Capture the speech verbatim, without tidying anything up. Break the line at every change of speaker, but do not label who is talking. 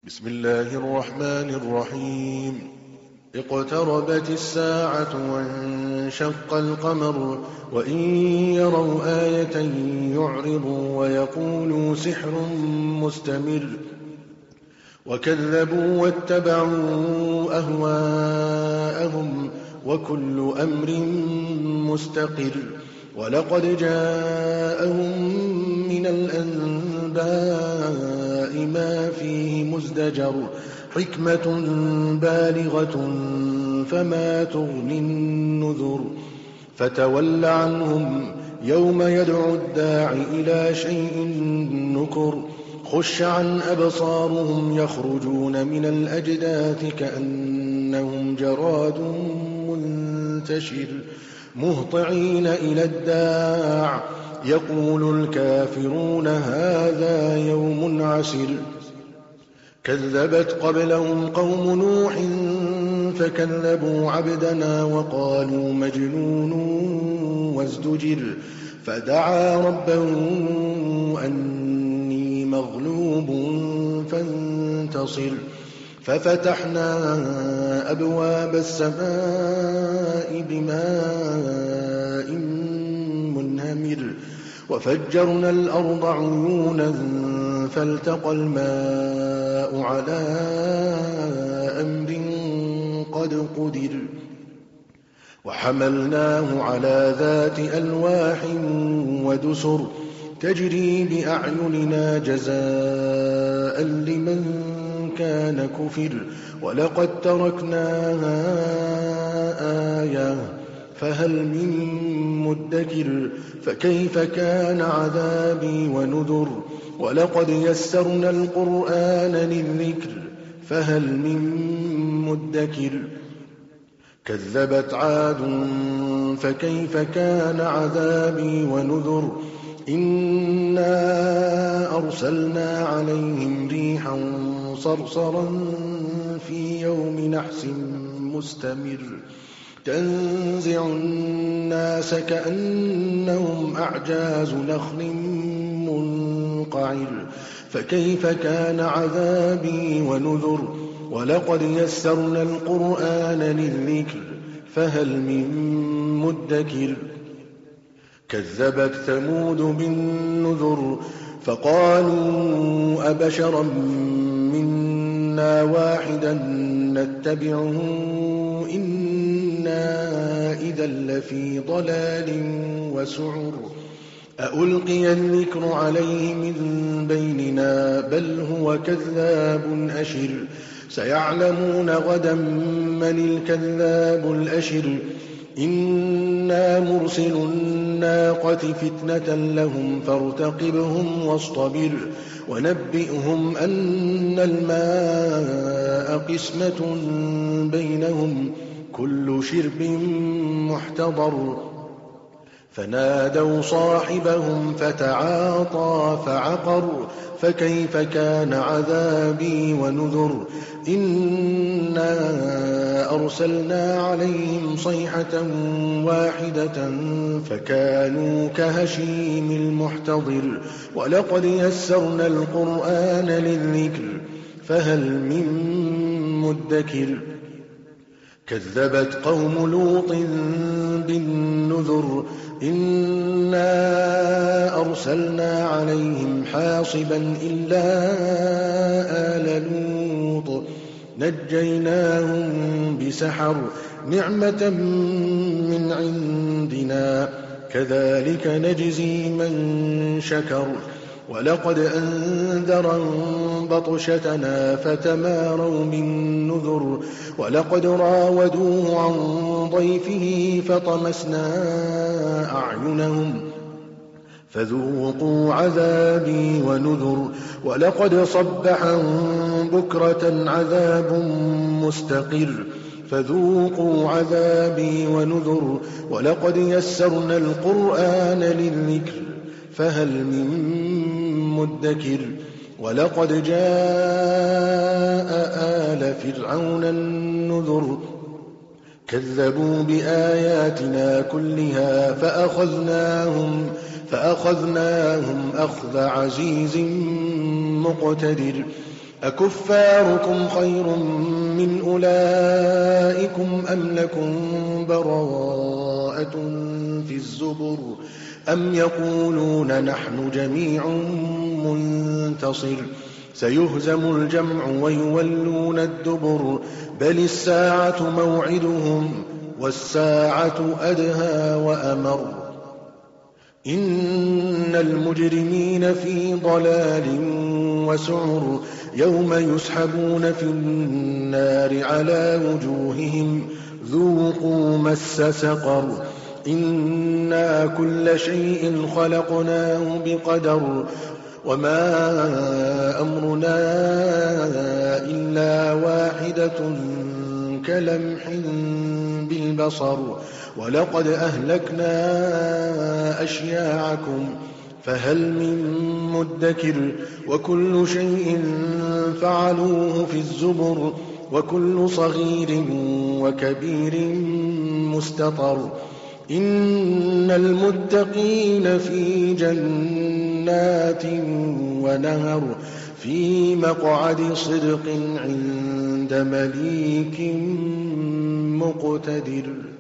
بسم الله الرحمن الرحيم اقتربت الساعة وانشق القمر وإن يروا آية يعرضوا ويقولوا سحر مستمر وكذبوا واتبعوا أهواءهم وكل أمر مستقر ولقد جاءهم من الأنباء ما فيه مزدجر حكمة بالغة فما تغني النذر فتول عنهم يوم يدعو الداع إلى شيء نكر خش عن أبصارهم يخرجون من الأجداث كأنهم جراد منتشر مهطعين إلى الداع يقول الكافرون هذا يوم عسر كذبت قبلهم قوم نوح فكذبوا عبدنا وقالوا مجنون وازدجر فدعا ربه أني مغلوب فانتصر ففتحنا أبواب السماء بماء منهمر وفجرنا الأرض عيونا فالتقى الماء على أمر قد قدر وحملناه على ذات ألواح ودسر تجري بأعيننا جزاء لمن كان كفر ولقد تركناها آية فهل من مدكر فكيف كان عذابي ونذر ولقد يسرنا القرآن للذكر فهل من مدكر كذبت عاد فكيف كان عذابي ونذر إنا أرسلنا عليهم ريحا صرصرا في يوم نحس مستمر تنزع الناس كأنهم أعجاز نخل منقعر فكيف كان عذابي ونذر ولقد يسرنا القرآن للذكر فهل من مدكر كذبت ثمود بالنذر فقالوا أبشرا منا واحدا نتبعه إنا إذا لفي ضلال وسعر أألقي الذكر عليه من بيننا بل هو كذاب أشر سيعلمون غدا من الكذاب الأشر إنا مرسل الناقة فتنة لهم فارتقبهم واصطبر ونبئهم أن الماء قسمة بينهم كل شرب محتضر فنادوا صاحبهم فتعاطى فعقر فكيف كان عذابي ونذر إنا أرسلنا عليهم صيحة واحدة فكانوا كهشيم المحتضر ولقد يسرنا القرآن للذكر فهل من مدكر كذبت قوم لوط بالنذر إنا أرسلنا عليهم حاصبا إلا آل لوط نجيناهم بسحر نعمة من عندنا كذلك نجزي من شكر ولقد أنذرهم بطشتنا فتماروا بالنذر ولقد راودوه عن ضيفه فطمسنا أعينهم فذوقوا عذابي ونذر ولقد صبحهم بكرة عذاب مستقر فذوقوا عذابي ونذر ولقد يسرنا القرآن للذكر فهل من مدكر ولقد جاء آل فرعون النذر كذبوا بآياتنا كلها فأخذناهم فأخذناهم أخذ عزيز مقتدر أكفاركم خير من أولئكم أم لكم براءة في الزبر أم يقولون نحن جميع منتصر سيهزم الجمع ويولون الدبر بل الساعة موعدهم والساعة أدهى وأمر إن المجرمين في ضلال وسعر يوم يسحبون في النار على وجوههم ذوقوا مس سقر إنا كل شيء خلقناه بقدر وما أمرنا إلا واحدة كلمح بالبصر ولقد أهلكنا أشياعكم فهل من مدكر وكل شيء فعلوه في الزبر وكل صغير وكبير مستطر إن المتقين في جنات ونهر في مقعد صدق عند مليك مقتدر.